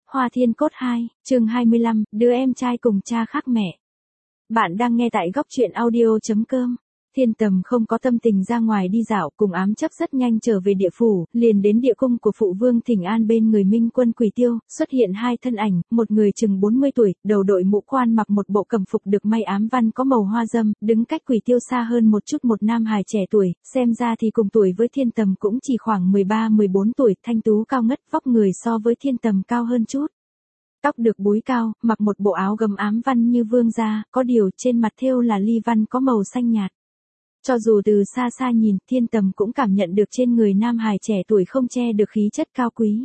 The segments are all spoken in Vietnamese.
Hoa Thiên Cốt 2, chương 25, đứa em trai cùng cha khác mẹ. Bạn đang nghe tại góc truyện audio.com. Thiên Tầm không có tâm tình ra ngoài đi dạo, cùng Ám Chấp rất nhanh trở về địa phủ, liền đến địa cung của phụ vương Thỉnh An bên người Minh Quân Quỷ Tiêu, xuất hiện hai thân ảnh, một người chừng 40 tuổi, đầu đội mũ quan mặc một bộ cẩm phục được may ám văn có màu hoa dâm, đứng cách Quỷ Tiêu xa hơn một chút một nam hài trẻ tuổi, xem ra thì cùng tuổi với Thiên Tầm cũng chỉ khoảng 13-14 tuổi, thanh tú cao ngất, vóc người so với Thiên Tầm cao hơn chút. Tóc được búi cao, mặc một bộ áo gấm ám văn như vương gia, có điều trên mặt thêu là ly văn có màu xanh nhạt. Cho dù từ xa xa nhìn, Thiên Tầm cũng cảm nhận được trên người nam hài trẻ tuổi không che được khí chất cao quý.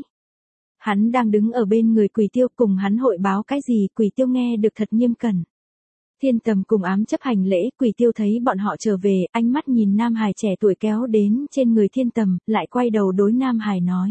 Hắn đang đứng ở bên người Quỷ Tiêu, cùng hắn hội báo cái gì, Quỷ Tiêu nghe được thật nghiêm cẩn. Thiên Tầm cùng Ám Chấp hành lễ, Quỷ Tiêu thấy bọn họ trở về, ánh mắt nhìn nam hài trẻ tuổi kéo đến trên người Thiên Tầm, lại quay đầu đối nam hài nói.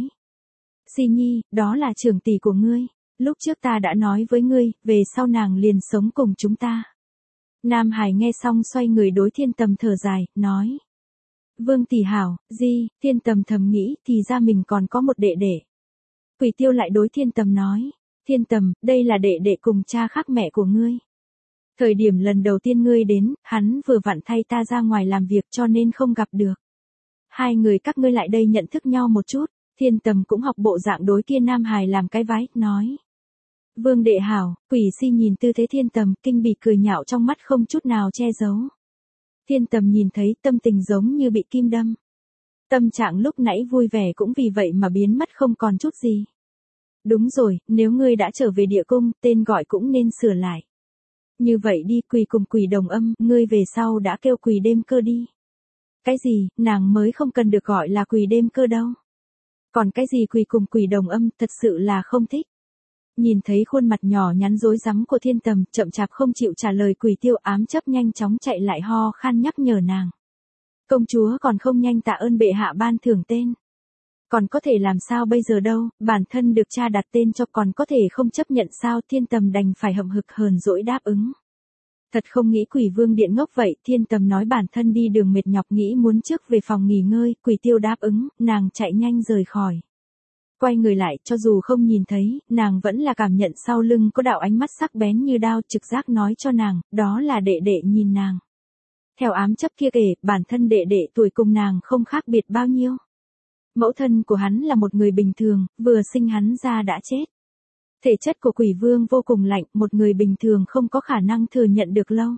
Si Nhi, đó là trưởng tỷ của ngươi. Lúc trước ta đã nói với ngươi, về sau nàng liền sống cùng chúng ta. Nam Hải nghe xong xoay người đối Thiên Tầm thở dài, nói. Vương tỷ hảo, Di, Thiên Tầm thầm nghĩ, thì ra mình còn có một đệ đệ. Quỷ Tiêu lại đối Thiên Tầm nói. Thiên Tầm, đây là đệ đệ cùng cha khác mẹ của ngươi. Thời điểm lần đầu tiên ngươi đến, hắn vừa vặn thay ta ra ngoài làm việc cho nên không gặp được. Hai người các ngươi lại đây nhận thức nhau một chút. Thiên Tầm cũng học bộ dạng đối kia Nam Hải làm cái vái, nói. Vương đệ hảo, Quỷ Si nhìn tư thế Thiên Tầm, kinh bỉ cười nhạo trong mắt không chút nào che giấu. Thiên Tầm nhìn thấy tâm tình giống như bị kim đâm. Tâm trạng lúc nãy vui vẻ cũng vì vậy mà biến mất không còn chút gì. Đúng rồi, nếu ngươi đã trở về địa cung, tên gọi cũng nên sửa lại. Như vậy đi, Quỳ cùng Quỷ đồng âm, ngươi về sau đã kêu Quỳ đêm cơ đi. Cái gì, nàng mới không cần được gọi là Quỳ đêm cơ đâu. Còn cái gì Quỳ cùng Quỷ đồng âm, thật sự là không thích. Nhìn thấy khuôn mặt nhỏ nhắn rối rắm của Thiên Tầm, chậm chạp không chịu trả lời Quỷ Tiêu, Ám Chấp nhanh chóng chạy lại ho khan nhắc nhở nàng. Công chúa còn không nhanh tạ ơn bệ hạ ban thưởng tên. Còn có thể làm sao bây giờ đâu, bản thân được cha đặt tên cho còn có thể không chấp nhận sao. Thiên Tầm đành phải hậm hực hờn dỗi đáp ứng. Thật không nghĩ Quỷ Vương điện ngốc vậy, Thiên Tầm nói bản thân đi đường mệt nhọc nghĩ muốn trước về phòng nghỉ ngơi, Quỷ Tiêu đáp ứng, nàng chạy nhanh rời khỏi. Quay người lại, cho dù không nhìn thấy, nàng vẫn là cảm nhận sau lưng có đạo ánh mắt sắc bén như đao, trực giác nói cho nàng, đó là đệ đệ nhìn nàng. Theo Ám Chấp kia kể, bản thân đệ đệ tuổi cùng nàng không khác biệt bao nhiêu. Mẫu thân của hắn là một người bình thường, vừa sinh hắn ra đã chết. Thể chất của Quỷ Vương vô cùng lạnh, một người bình thường không có khả năng thừa nhận được lâu.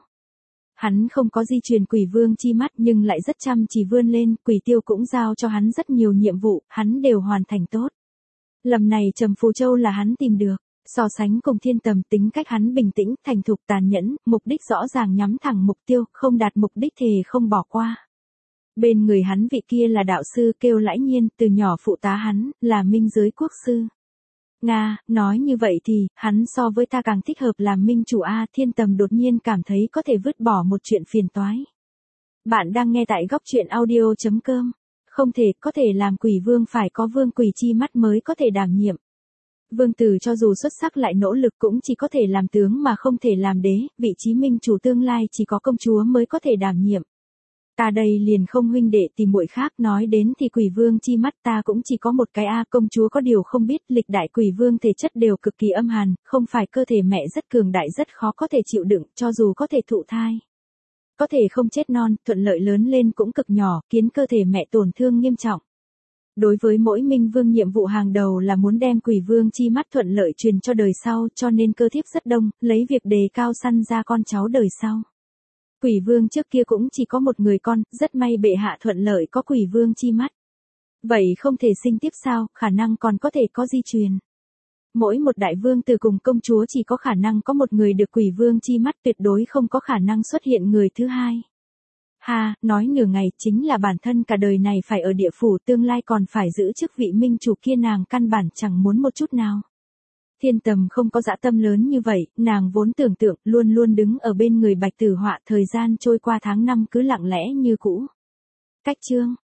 Hắn không có di truyền Quỷ Vương chi mắt nhưng lại rất chăm chỉ vươn lên, Quỷ Tiêu cũng giao cho hắn rất nhiều nhiệm vụ, hắn đều hoàn thành tốt. Lầm này Trầm Phù Châu là hắn tìm được, so sánh cùng Thiên Tầm tính cách hắn bình tĩnh, thành thục tàn nhẫn, mục đích rõ ràng nhắm thẳng mục tiêu, không đạt mục đích thề không bỏ qua. Bên người hắn vị kia là đạo sư kêu Lãi Nhiên, từ nhỏ phụ tá hắn, là minh giới quốc sư. Nga, nói như vậy thì, hắn so với ta càng thích hợp làm minh chủ A. Thiên Tầm đột nhiên cảm thấy có thể vứt bỏ một chuyện phiền toái. Bạn đang nghe tại góc truyện audio.com. Không thể, có thể làm Quỷ Vương phải có vương quỷ chi mắt mới có thể đảm nhiệm. Vương tử cho dù xuất sắc lại nỗ lực cũng chỉ có thể làm tướng mà không thể làm đế, vị trí minh chủ tương lai chỉ có công chúa mới có thể đảm nhiệm. Ta đây liền không huynh đệ tìm muội khác, nói đến thì Quỷ Vương chi mắt ta cũng chỉ có một cái A. Công chúa có điều không biết, lịch đại Quỷ Vương thể chất đều cực kỳ âm hàn, không phải cơ thể mẹ rất cường đại rất khó có thể chịu đựng, cho dù có thể thụ thai. Có thể không chết non, thuận lợi lớn lên cũng cực nhỏ, khiến cơ thể mẹ tổn thương nghiêm trọng. Đối với mỗi minh vương nhiệm vụ hàng đầu là muốn đem Quỷ Vương chi mắt thuận lợi truyền cho đời sau, cho nên cơ thiếp rất đông, lấy việc đề cao săn ra con cháu đời sau. Quỷ Vương trước kia cũng chỉ có một người con, rất may bệ hạ thuận lợi có Quỷ Vương chi mắt. Vậy không thể sinh tiếp sao, khả năng còn có thể có di truyền. Mỗi một đại vương từ cùng công chúa chỉ có khả năng có một người được Quỷ Vương chi mắt, tuyệt đối không có khả năng xuất hiện người thứ hai. Ha, nói nửa ngày chính là bản thân cả đời này phải ở địa phủ, tương lai còn phải giữ chức vị minh chủ kia nàng căn bản chẳng muốn một chút nào. Thiên Tầm không có dã tâm lớn như vậy, nàng vốn tưởng tượng luôn luôn đứng ở bên người Bạch Tử Họa, thời gian trôi qua tháng năm cứ lặng lẽ như cũ. Cách chương